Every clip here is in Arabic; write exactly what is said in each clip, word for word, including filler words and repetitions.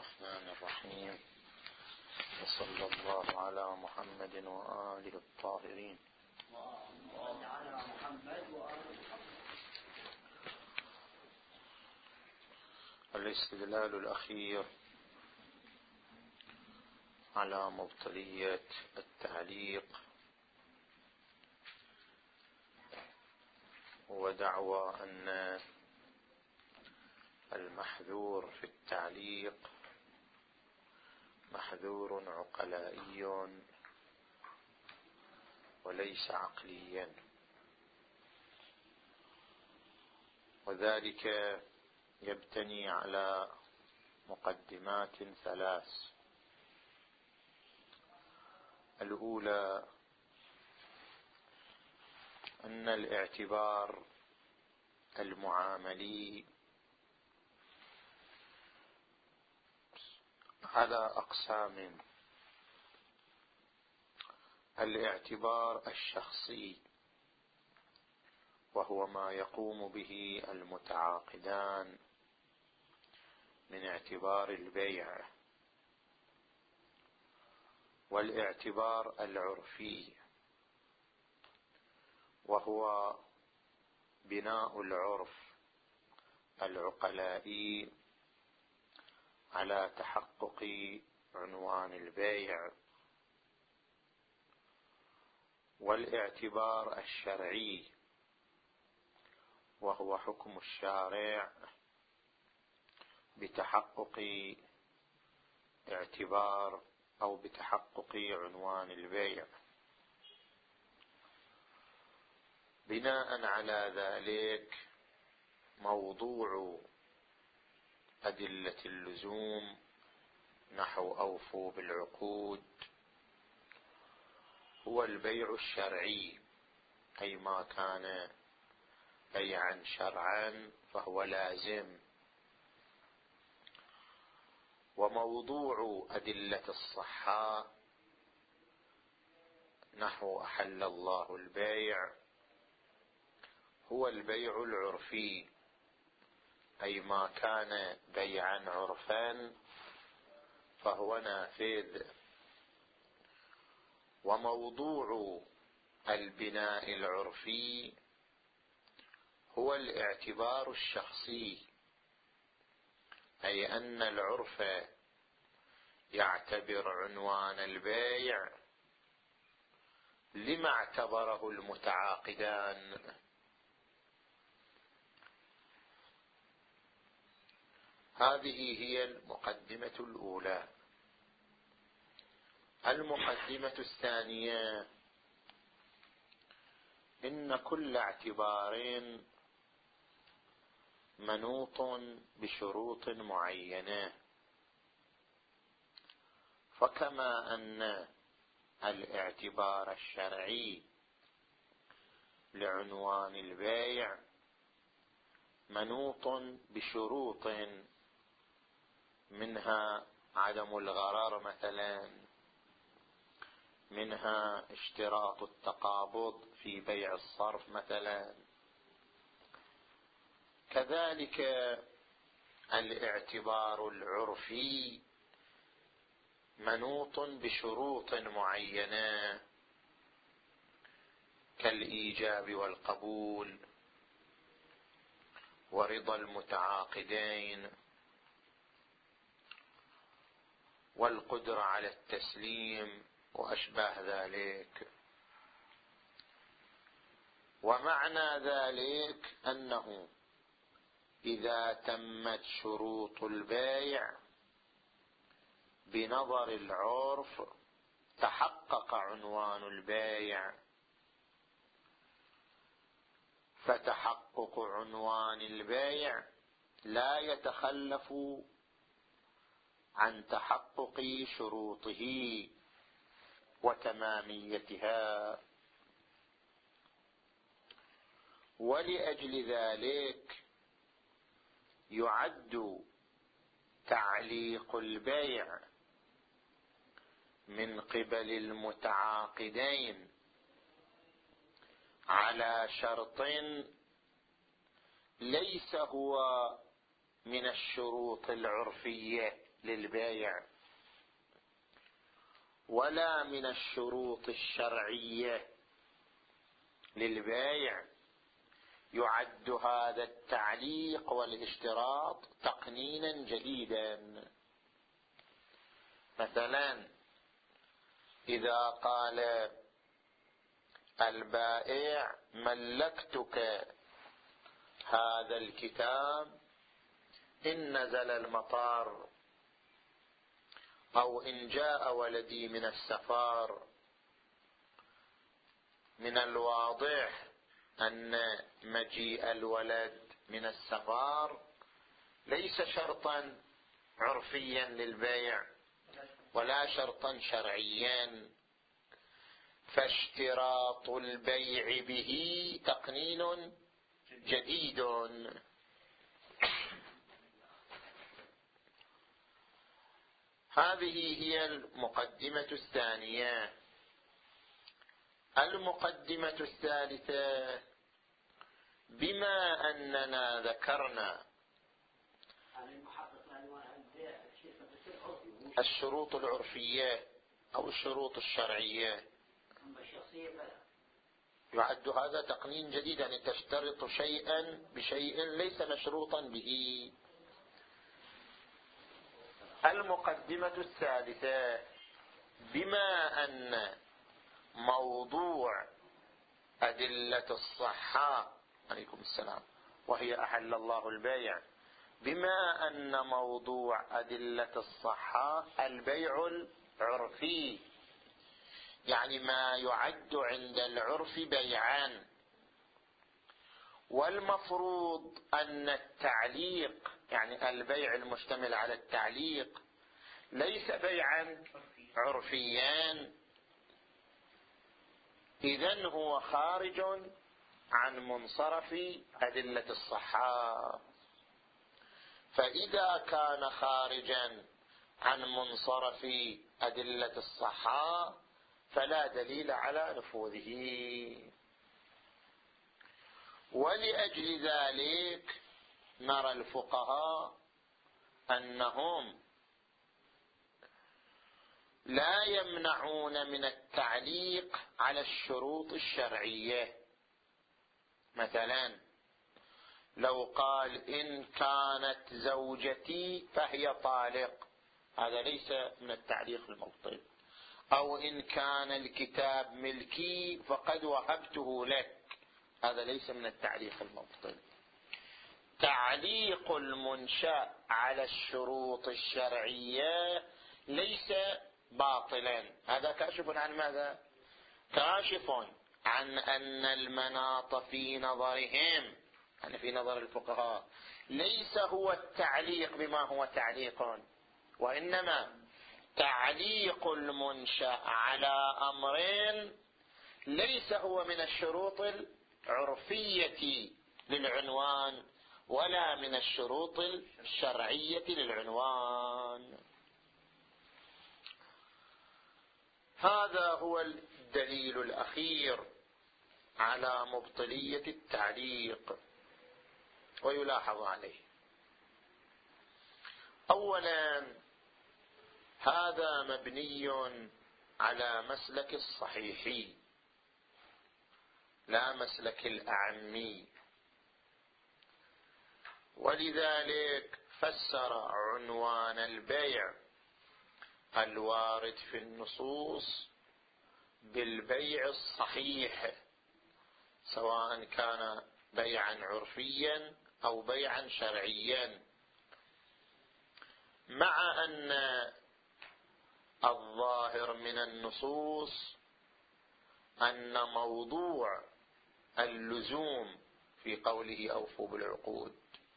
الرحمن الرحيم. وصلى الله على محمد وآله الطاهرين. الاستدلال الأخير على مبطلية التعليق ودعوى أن المحذور في التعليق محذور عقلائي وليس عقليا، وذلك يبتني على مقدمات ثلاث. الأولى أن الاعتبار المعاملي على أقسام: الاعتبار الشخصي وهو ما يقوم به المتعاقدان من اعتبار البيع، والاعتبار العرفي وهو بناء العرف العقلائي على تحقق عنوان البيع، والاعتبار الشرعي وهو حكم الشارع بتحقق اعتبار أو بتحقق عنوان البيع. بناء على ذلك موضوع أدلة اللزوم نحو أوفوا بالعقود هو البيع الشرعي، أي ما كان بيعا شرعا فهو لازم. وموضوع أدلة الصحة نحو أحل الله البيع هو البيع العرفي، أي ما كان بيعا عرفا فهو نافذ. وموضوع البناء العرفي هو الاعتبار الشخصي، أي أن العرف يعتبر عنوان البيع لما اعتبره المتعاقدان. هذه هي المقدمة الأولى. المقدمة الثانية: إن كل اعتبار منوط بشروط معينة، فكما أن الاعتبار الشرعي لعنوان البيع منوط بشروط منها عدم الغرر مثلا، منها اشتراط التقابض في بيع الصرف مثلا، كذلك الاعتبار العرفي منوط بشروط معينة كالإيجاب والقبول ورضا المتعاقدين والقدرة على التسليم وأشباه ذلك. ومعنى ذلك أنه إذا تمت شروط البيع بنظر العرف تحقق عنوان البيع، فتحقق عنوان البيع لا يتخلف عن تحقق شروطه وتماميتها. ولأجل ذلك يعد تعليق البيع من قبل المتعاقدين على شرط ليس هو من الشروط العرفية للبيع ولا من الشروط الشرعية للبيع يعد هذا التعليق والاشتراط تقنينا جديدا. مثلا إذا قال البائع ملكتك هذا الكتاب إن نزل المطر، أو إن جاء ولدي من السفر، من الواضح أن مجيء الولد من السفر ليس شرطا عرفيا للبيع ولا شرطا شرعيا، فاشتراط البيع به تقنين جديد. هذه هي المقدمة الثانية. المقدمة الثالثة: بما أننا ذكرنا الشروط العرفية أو الشروط الشرعية، يعد هذا تقنين جديد، يعني تشترط شيئا بشيء ليس مشروطا به. المقدمة الثالثة: بما أن موضوع أدلة الصحة عليكم السلام وهي أحل الله البيع، بما أن موضوع أدلة الصحة البيع العرفي، يعني ما يعد عند العرف بيعا، والمفروض أن التعليق يعني البيع المشتمل على التعليق ليس بيعا عرفيا، إذن هو خارج عن منصرف أدلة الصحة. فإذا كان خارجا عن منصرف أدلة الصحة فلا دليل على نفوذه. ولأجل ذلك نرى الفقهاء أنهم لا يمنعون من التعليق على الشروط الشرعية. مثلا لو قال إن كانت زوجتي فهي طالق، هذا ليس من التعليق المبطل. أو إن كان الكتاب ملكي فقد وهبته لك، هذا ليس من التعليق المبطل. تعليق المنشأ على الشروط الشرعية ليس باطلا، هذا كاشف عن ماذا؟ كاشف عن أن المناط في نظرهم، يعني في نظر الفقهاء، ليس هو التعليق بما هو تعليق، وإنما تعليق المنشأ على أمرين ليس هو من الشروط العرفية للعنوان ولا من الشروط الشرعية للعنوان. هذا هو الدليل الأخير على مبطلية التعليق، ويلاحظ عليه: أولا هذا مبني على مسلك الصحيح لا مسلك الأعمي، ولذلك فسر عنوان البيع الوارد في النصوص بالبيع الصحيح، سواء كان بيعا عرفيا أو بيعا شرعيا، مع أن الظاهر من النصوص أن موضوع اللزوم في قوله أوفوا بالعقود،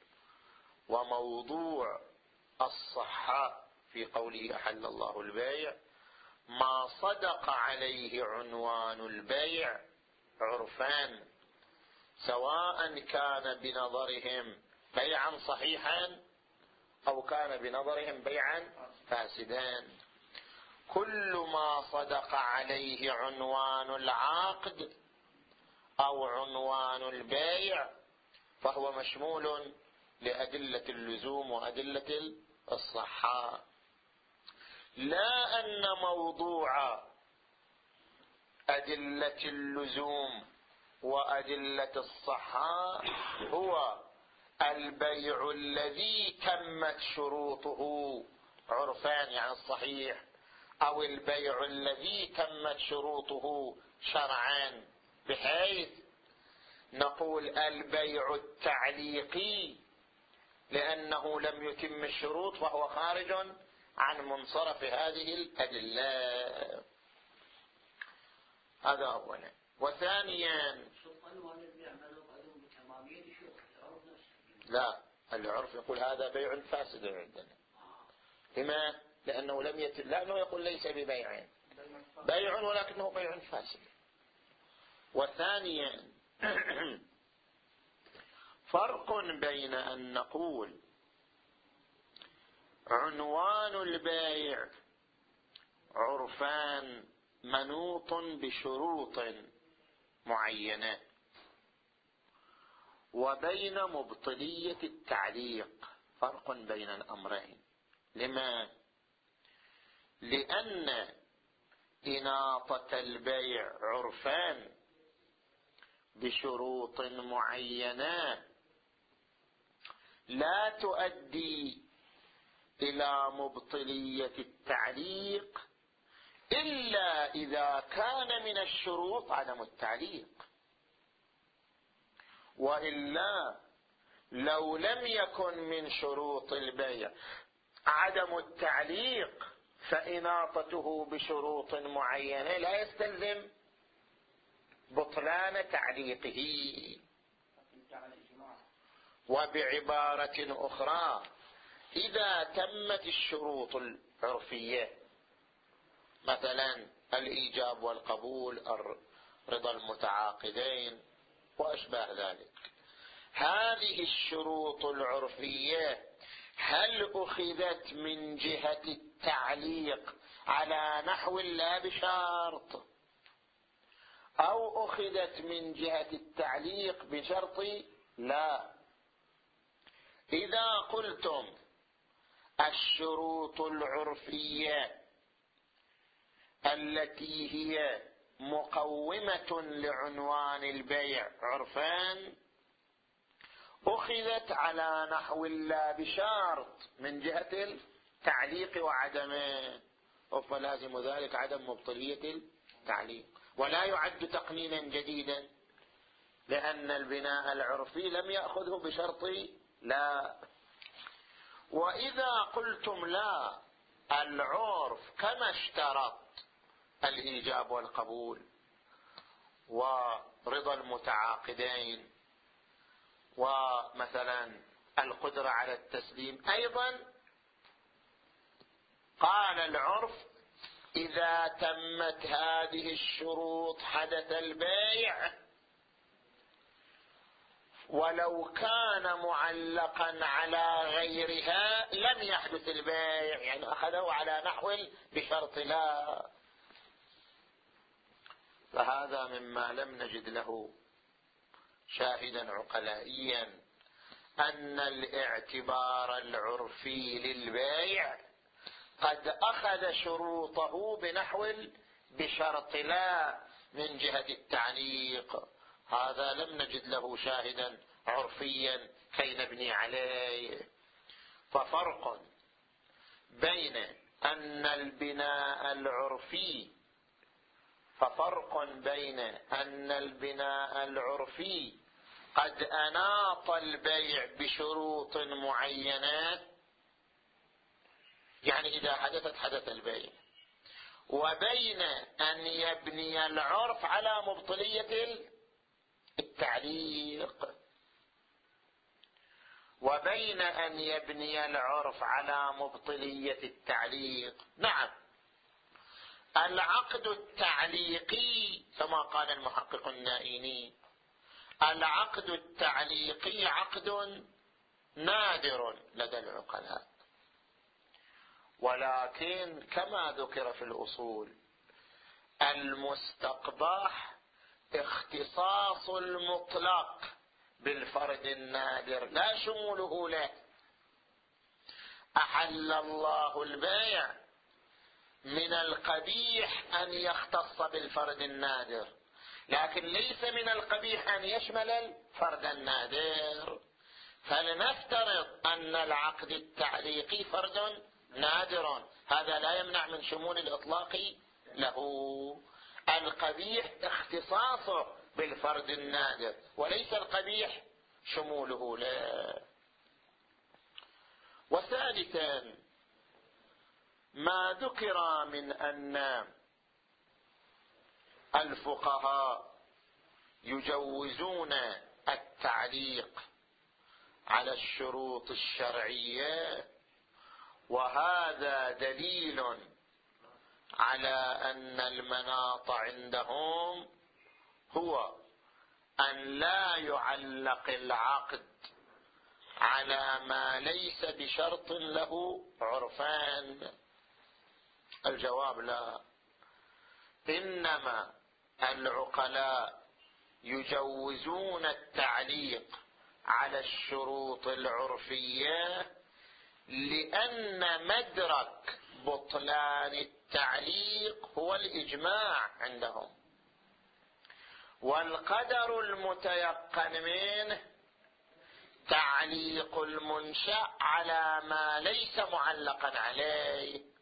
وموضوع الصحة في قوله أحل الله البيع، ما صدق عليه عنوان البيع عرفان، سواء كان بنظرهم بيعا صحيحا أو كان بنظرهم بيعا فاسدا. كل ما صدق عليه عنوان العقد أو عنوان البيع فهو مشمول لأدلة اللزوم وأدلة الصحة. لا أن موضوع أدلة اللزوم وأدلة الصحة هو البيع الذي تمت شروطه عرفان يعني الصحيح، أو البيع الذي تمت شروطه شرعان، بحيث نقول البيع التعليقي لأنه لم يتم الشروط فهو خارج عن منصرف هذه الأدلة. هذا أولا. وثانيا لا، العرف يقول هذا بيع فاسد عندنا. لما؟ لأنه لم يتم، لأنه يقول ليس ببيع، بيع ولكنه بيع فاسد. وثانيا فرق بين أن نقول عنوان البيع عرفان منوط بشروط معينة، وبين مبطلية التعليق فرق بين الأمرين. لما؟ لأن إناطة البيع عرفان بشروط معينة لا تؤدي إلى مبطلية التعليق إلا إذا كان من الشروط عدم التعليق، وإلا لو لم يكن من شروط البيع عدم التعليق فإناطته بشروط معينة لا يستلزم بطلان تعليقه. وبعبارة أخرى، إذا تمت الشروط العرفية مثلا الإيجاب والقبول، رضا المتعاقدين وأشباه ذلك، هذه الشروط العرفية هل أخذت من جهة التعليق على نحو لا بشرط، أو أخذت من جهة التعليق بشرط لا؟ إذا قلتم الشروط العرفية التي هي مقومة لعنوان البيع عرفان أخذت على نحو لا بشرط من جهة التعليق وعدمه، فلازم ذلك عدم مبطلية التعليق، ولا يعد تقنينا جديدا لأن البناء العرفي لم يأخذه بشرط لا. وإذا قلتم لا، العرف كما اشترط الإيجاب والقبول ورضا المتعاقدين ومثلا القدرة على التسليم، أيضا قال العرف إذا تمت هذه الشروط حدث البيع، ولو كان معلقا على غيرها لم يحدث البيع، يعني أخذه على نحو بشرط لا. فهذا مما لم نجد له شاهدا عقلائيا، أن الاعتبار العرفي للبيع قد أخذ شروطه بنحو بشرط لا من جهة التعليق، هذا لم نجد له شاهدا عرفيا كي نبني عليه. ففرق بين أن البناء العرفي ففرق بين أن البناء العرفي قد أناط البيع بشروط معينة، يعني إذا حدثت حدث البيع، وبين أن يبني العرف على مبطلية التعليق، وبين أن يبني العرف على مبطلية التعليق. نعم، العقد التعليقي كما قال المحقق النائيني، العقد التعليقي عقد نادر لدى العقلاء، ولكن كما ذكر في الأصول المستقباح اختصاص المطلق بالفرد النادر لا شموله له. أحل الله البيع من القبيح أن يختص بالفرد النادر، لكن ليس من القبيح أن يشمل الفرد النادر. فلنفترض أن العقد التعليقي فرد نادر، هذا لا يمنع من شمول الإطلاق له. القبيح اختصاصه بالفرد النادر، وليس القبيح شموله له. وثالثا ما ذكر من أن الفقهاء يجوزون التعليق على الشروط الشرعية، وهذا دليل على أن المناط عندهم هو أن لا يعلق العقد على ما ليس بشرط له عرفان. الجواب لا، إنما العقلاء يجوزون التعليق على الشروط العرفية لأن مدرك بطلان التعليق هو الإجماع عندهم، والقدر المتيقن منه تعليق المنشأ على ما ليس معلقا عليه،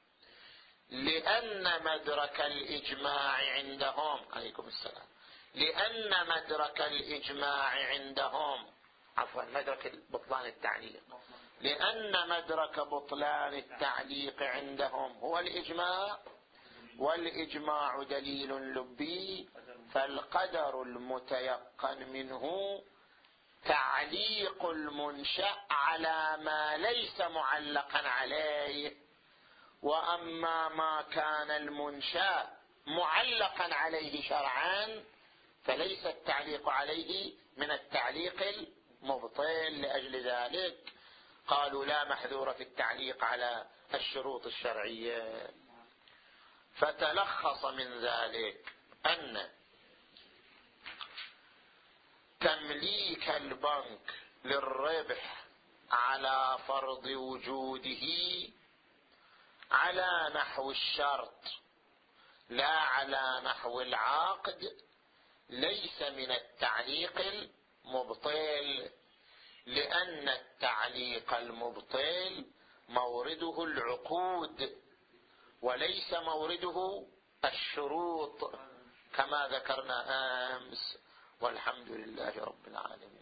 لأن مدرك الإجماع عندهم عليكم السلام لأن مدرك الإجماع عندهم عفوا مدرك بطلان التعليق لأن مدرك بطلان التعليق عندهم هو الإجماع، والإجماع دليل لبي، فالقدر المتيقن منه تعليق المنشأ على ما ليس معلقا عليه. وأما ما كان المنشأ معلقا عليه شرعا فليس التعليق عليه من التعليق المبطل، لأجل ذلك قالوا لا محذور في التعليق على الشروط الشرعية. فتلخص من ذلك أن تمليك البنك للربح على فرض وجوده على نحو الشرط لا على نحو العقد ليس من التعليق المبطل، لأن التعليق المبطل مورده العقود وليس مورده الشروط كما ذكرنا أمس، والحمد لله رب العالمين.